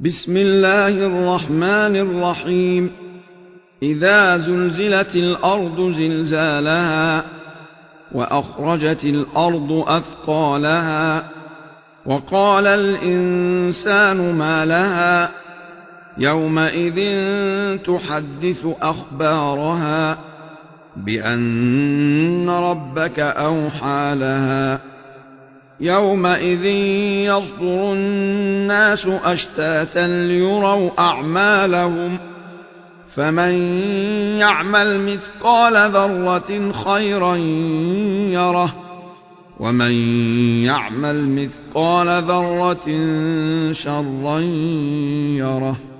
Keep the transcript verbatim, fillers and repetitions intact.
بسم الله الرحمن الرحيم إذا زلزلت الأرض زلزالها وأخرجت الأرض أثقالها وقال الإنسان ما لها يومئذ تحدث أخبارها بأن ربك أوحى لها يومئذ يصدر الناس أشتاتا ليروا أعمالهم فمن يعمل مثقال ذرة خيرا يره ومن يعمل مثقال ذرة شرا يره.